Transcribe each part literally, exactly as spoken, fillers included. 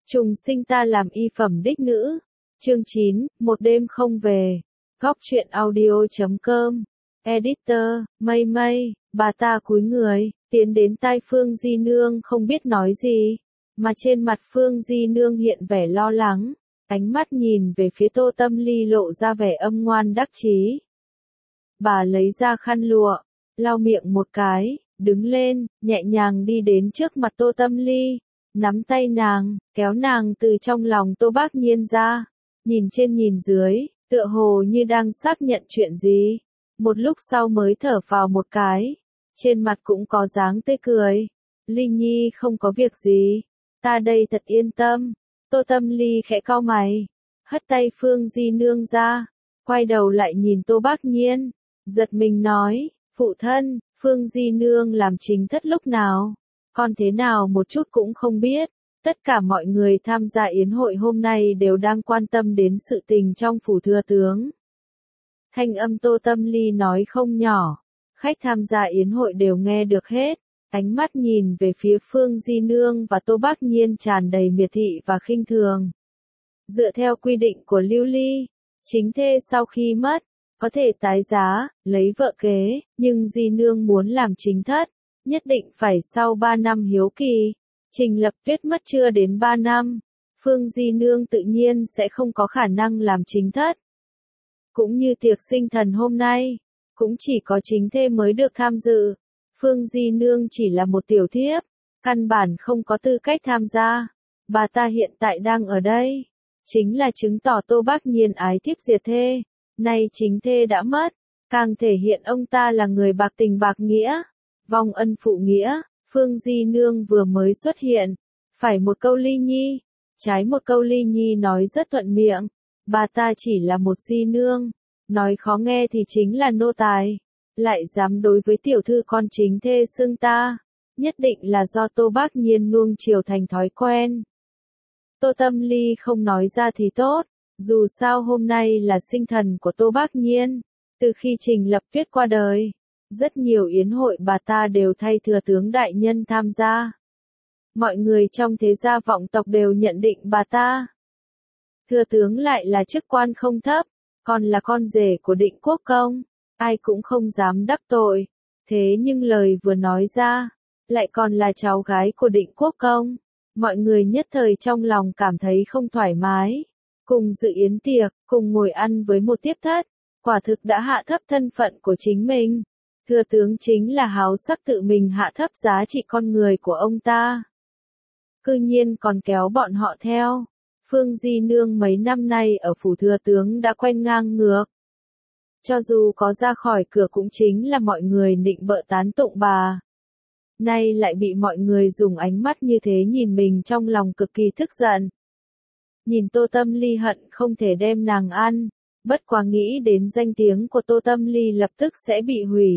Trùng sinh ta làm y phẩm đích nữ. Chương chín, một đêm không về. Góc truyện audio.com. Editor, mây mây, bà ta cúi người, tiến đến tai Phương Di Nương không biết nói gì, mà trên mặt Phương Di Nương hiện vẻ lo lắng, ánh mắt nhìn về phía Tô Tâm Ly lộ ra vẻ âm ngoan đắc chí. Bà lấy ra khăn lụa, lau miệng một cái, đứng lên, nhẹ nhàng đi đến trước mặt Tô Tâm Ly, nắm tay nàng, kéo nàng từ trong lòng Tô Bác Nhiên ra, nhìn trên nhìn dưới, tựa hồ như đang xác nhận chuyện gì. Một lúc sau mới thở phào một cái, trên mặt cũng có dáng tươi cười. Ly Nhi không có việc gì, ta đây thật yên tâm. Tô Tâm Ly khẽ cau mày, hất tay Phương Di Nương ra, quay đầu lại nhìn Tô Bác Nhiên, giật mình nói, phụ thân, Phương Di Nương làm chính thất lúc nào, con thế nào một chút cũng không biết. Tất cả mọi người tham gia yến hội hôm nay đều đang quan tâm đến sự tình trong phủ thừa tướng. Thanh âm Tô Tâm Ly nói không nhỏ, khách tham gia yến hội đều nghe được hết, ánh mắt nhìn về phía Phương Di Nương và Tô Bác Nhiên tràn đầy miệt thị và khinh thường. Dựa theo quy định của Lưu Ly, chính thê sau khi mất, có thể tái giá, lấy vợ kế, nhưng Di Nương muốn làm chính thất, nhất định phải sau ba năm hiếu kỳ. Trình Lập Tuyết mất chưa đến ba năm, Phương Di Nương tự nhiên sẽ không có khả năng làm chính thất. Cũng như tiệc sinh thần hôm nay, cũng chỉ có chính thê mới được tham dự. Phương Di Nương chỉ là một tiểu thiếp, căn bản không có tư cách tham gia. Bà ta hiện tại đang ở đây, chính là chứng tỏ Tô Bác Nhiên ái thiếp diệt thê. Nay chính thê đã mất, càng thể hiện ông ta là người bạc tình bạc nghĩa, vong ân phụ nghĩa. Phương Di Nương vừa mới xuất hiện, phải một câu Ly Nhi, trái một câu Ly Nhi nói rất thuận miệng. Bà ta chỉ là một Di Nương, nói khó nghe thì chính là nô tài, lại dám đối với tiểu thư con chính thê xưng ta, nhất định là do Tô Bác Nhiên nuông chiều thành thói quen. Tô Tâm Ly không nói ra thì tốt, dù sao hôm nay là sinh thần của Tô Bác Nhiên, từ khi Trình Lập Tuyết qua đời. Rất nhiều yến hội bà ta đều thay thừa tướng đại nhân tham gia. Mọi người trong thế gia vọng tộc đều nhận định bà ta. Thừa tướng lại là chức quan không thấp, còn là con rể của Định Quốc Công, ai cũng không dám đắc tội. Thế nhưng lời vừa nói ra, lại còn là cháu gái của Định Quốc Công. Mọi người nhất thời trong lòng cảm thấy không thoải mái. Cùng dự yến tiệc, cùng ngồi ăn với một tiếp thất, quả thực đã hạ thấp thân phận của chính mình. Thừa tướng chính là háo sắc tự mình hạ thấp giá trị con người của ông ta. Cư nhiên còn kéo bọn họ theo. Phương Di Nương mấy năm nay ở phủ thừa tướng đã quen ngang ngược. Cho dù có ra khỏi cửa cũng chính là mọi người nịnh bợ tán tụng bà. Nay lại bị mọi người dùng ánh mắt như thế nhìn mình, trong lòng cực kỳ tức giận. Nhìn Tô Tâm Ly hận không thể đem nàng ăn, bất quá nghĩ đến danh tiếng của Tô Tâm Ly lập tức sẽ bị hủy.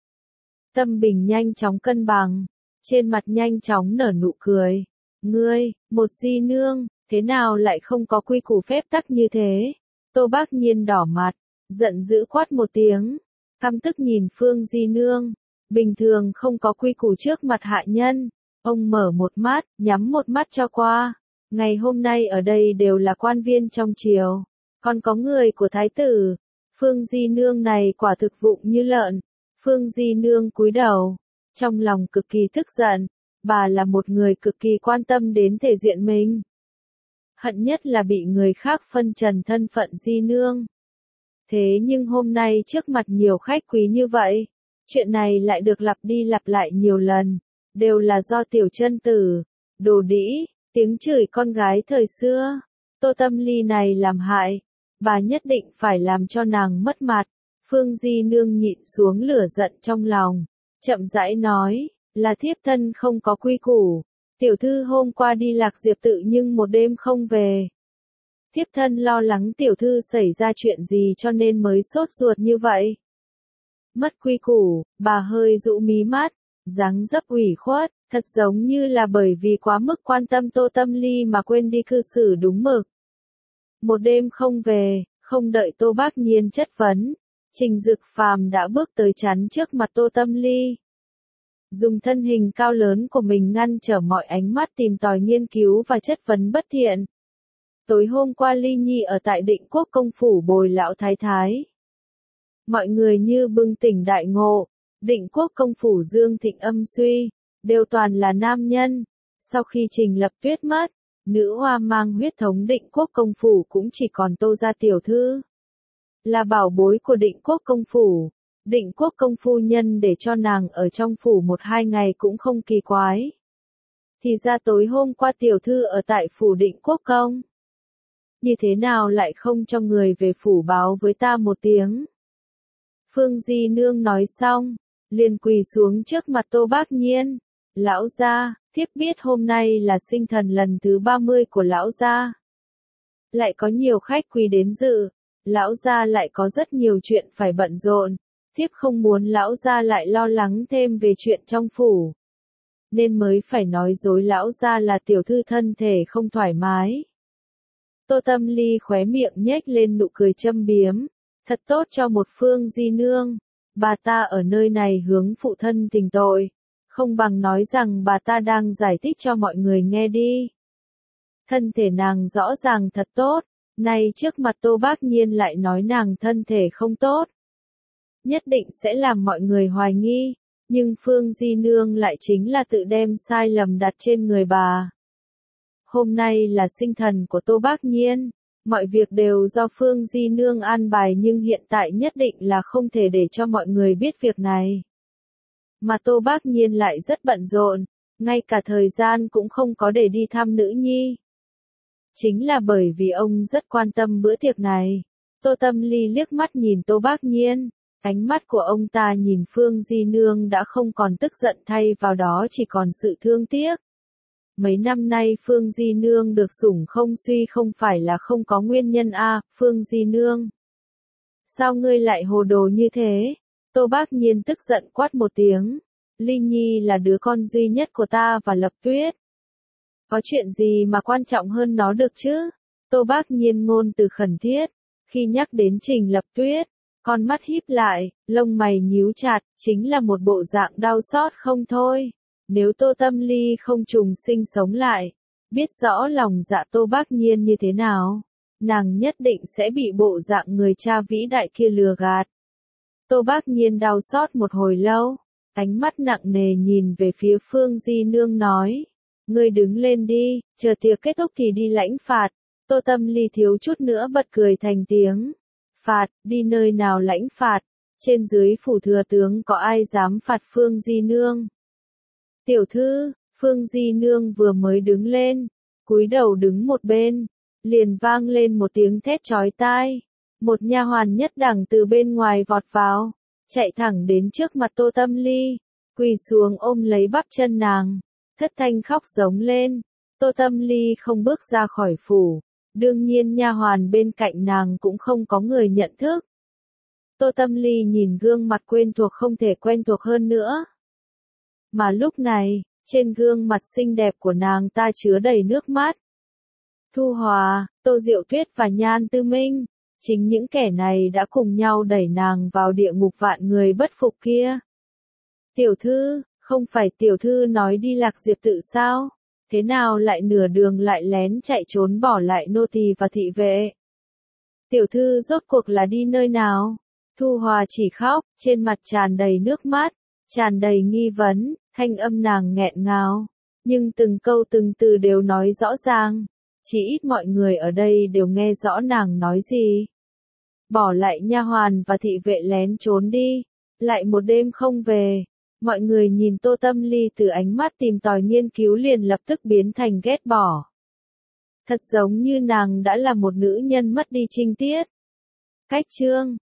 Tâm bình nhanh chóng cân bằng, trên mặt nhanh chóng nở nụ cười. Ngươi, một Di Nương, thế nào lại không có quy củ phép tắc như thế? Tô Bác Nhiên đỏ mặt, giận dữ quát một tiếng, căm tức nhìn Phương Di Nương. Bình thường không có quy củ trước mặt hạ nhân, ông mở một mắt, nhắm một mắt cho qua. Ngày hôm nay ở đây đều là quan viên trong triều, còn có người của thái tử. Phương Di Nương này quả thực vụng như lợn. Phương Di Nương cúi đầu, trong lòng cực kỳ tức giận, bà là một người cực kỳ quan tâm đến thể diện mình. Hận nhất là bị người khác phân trần thân phận Di Nương. Thế nhưng hôm nay trước mặt nhiều khách quý như vậy, chuyện này lại được lặp đi lặp lại nhiều lần, đều là do tiểu chân tử, đồ đĩ, tiếng chửi con gái thời xưa. Tô Tâm Ly này làm hại, bà nhất định phải làm cho nàng mất mặt. Phương Di Nương nhịn xuống lửa giận trong lòng, chậm rãi nói, là thiếp thân không có quy củ. Tiểu thư hôm qua đi Lạc Diệp tự nhưng một đêm không về. Thiếp thân lo lắng tiểu thư xảy ra chuyện gì cho nên mới sốt ruột như vậy. Mất quy củ, bà hơi rũ mí mắt, dáng dấp ủy khuất, thật giống như là bởi vì quá mức quan tâm Tô Tâm Ly mà quên đi cư xử đúng mực. Một đêm không về, không đợi Tô Bác Nhiên chất vấn, Trình Dực Phàm đã bước tới chắn trước mặt Tô Tâm Ly. dùng thân hình cao lớn của mình ngăn trở mọi ánh mắt tìm tòi nghiên cứu và chất vấn bất thiện. Tối hôm qua Ly Nhi ở tại Định Quốc công phủ bồi lão thái thái. Mọi người như bừng tỉnh đại ngộ, Định Quốc công phủ dương thịnh âm suy, đều toàn là nam nhân. Sau khi Trình Lập Tuyết mất, nữ hoa mang huyết thống Định Quốc công phủ cũng chỉ còn Tô gia tiểu thư. Là bảo bối của Định Quốc công phủ, Định Quốc công phu nhân để cho nàng ở trong phủ một hai ngày cũng không kỳ quái. Thì ra tối hôm qua tiểu thư ở tại phủ Định Quốc công. Như thế nào lại không cho người về phủ báo với ta một tiếng? Phương Di Nương nói xong, liền quỳ xuống trước mặt Tô Bác Nhiên. Lão gia, thiếp biết hôm nay là sinh thần lần thứ ba mươi của lão gia. Lại có nhiều khách quý đến dự, lão gia lại có rất nhiều chuyện phải bận rộn. Thiếp không muốn lão gia lại lo lắng thêm về chuyện trong phủ. Nên mới phải nói dối lão gia là tiểu thư thân thể không thoải mái. Tô Tâm Ly khóe miệng nhếch lên nụ cười châm biếm. Thật tốt cho một Phương Di Nương. Bà ta ở nơi này hướng phụ thân tình tội. Không bằng nói rằng bà ta đang giải thích cho mọi người nghe đi. Thân thể nàng rõ ràng thật tốt. Nay trước mặt Tô Bác Nhiên lại nói nàng thân thể không tốt. Nhất định sẽ làm mọi người hoài nghi. Nhưng Phương Di Nương lại chính là tự đem sai lầm đặt trên người bà. Hôm nay là sinh thần của Tô Bác Nhiên. Mọi việc đều do Phương Di Nương an bài nhưng hiện tại nhất định là không thể để cho mọi người biết việc này. Mà Tô Bác Nhiên lại rất bận rộn, ngay cả thời gian cũng không có để đi thăm nữ nhi. Chính là bởi vì ông rất quan tâm bữa tiệc này. Tô Tâm Ly liếc mắt nhìn Tô Bác Nhiên, ánh mắt của ông ta nhìn Phương Di Nương đã không còn tức giận thay vào đó chỉ còn sự thương tiếc. Mấy năm nay Phương Di Nương được sủng không suy không phải là không có nguyên nhân a, à, Phương Di Nương. Sao ngươi lại hồ đồ như thế? Tô Bác Nhiên tức giận quát một tiếng. Ly Nhi là đứa con duy nhất của ta và Lập Tuyết. Có chuyện gì mà quan trọng hơn nó được chứ? Tô Bác Nhiên ngôn từ khẩn thiết. Khi nhắc đến Trình Lập Tuyết, con mắt híp lại, lông mày nhíu chặt, chính là một bộ dạng đau xót không thôi. Nếu Tô Tâm Ly không trùng sinh sống lại, biết rõ lòng dạ Tô Bác Nhiên như thế nào, nàng nhất định sẽ bị bộ dạng người cha vĩ đại kia lừa gạt. Tô Bác Nhiên đau xót một hồi lâu, ánh mắt nặng nề nhìn về phía Phương Di Nương nói, ngươi đứng lên đi, chờ tiệc kết thúc thì đi lãnh phạt. Tô Tâm Ly thiếu chút nữa bật cười thành tiếng. Phạt, đi nơi nào lãnh phạt, trên dưới phủ thừa tướng có ai dám phạt Phương Di Nương. Tiểu thư, Phương Di Nương vừa mới đứng lên, cúi đầu đứng một bên, liền vang lên một tiếng thét chói tai. Một nha hoàn nhất đẳng từ bên ngoài vọt vào, chạy thẳng đến trước mặt Tô Tâm Ly, quỳ xuống ôm lấy bắp chân nàng, thất thanh khóc giống lên. Tô Tâm Ly không bước ra khỏi phủ, đương nhiên nha hoàn bên cạnh nàng cũng không có người nhận thức. Tô Tâm Ly nhìn gương mặt quen thuộc không thể quen thuộc hơn nữa. Mà lúc này, trên gương mặt xinh đẹp của nàng ta chứa đầy nước mắt. Thu Hòa, Tô Diệu Tuyết và Nhan Tư Minh, chính những kẻ này đã cùng nhau đẩy nàng vào địa ngục vạn người bất phục kia. Tiểu thư, không phải tiểu thư nói đi Lạc Diệp tự sao? Thế nào lại nửa đường lại lén chạy trốn bỏ lại nô tỳ và thị vệ? Tiểu thư rốt cuộc là đi nơi nào? Thu Hòa chỉ khóc, trên mặt tràn đầy nước mắt, tràn đầy nghi vấn, thanh âm nàng nghẹn ngào, nhưng từng câu từng từ đều nói rõ ràng, chỉ ít mọi người ở đây đều nghe rõ nàng nói gì. Bỏ lại nha hoàn và thị vệ lén trốn đi, lại một đêm không về. Mọi người nhìn Tô Tâm Ly từ ánh mắt tìm tòi nghiên cứu liền lập tức biến thành ghét bỏ. Thật giống như nàng đã là một nữ nhân mất đi trinh tiết. Cách chương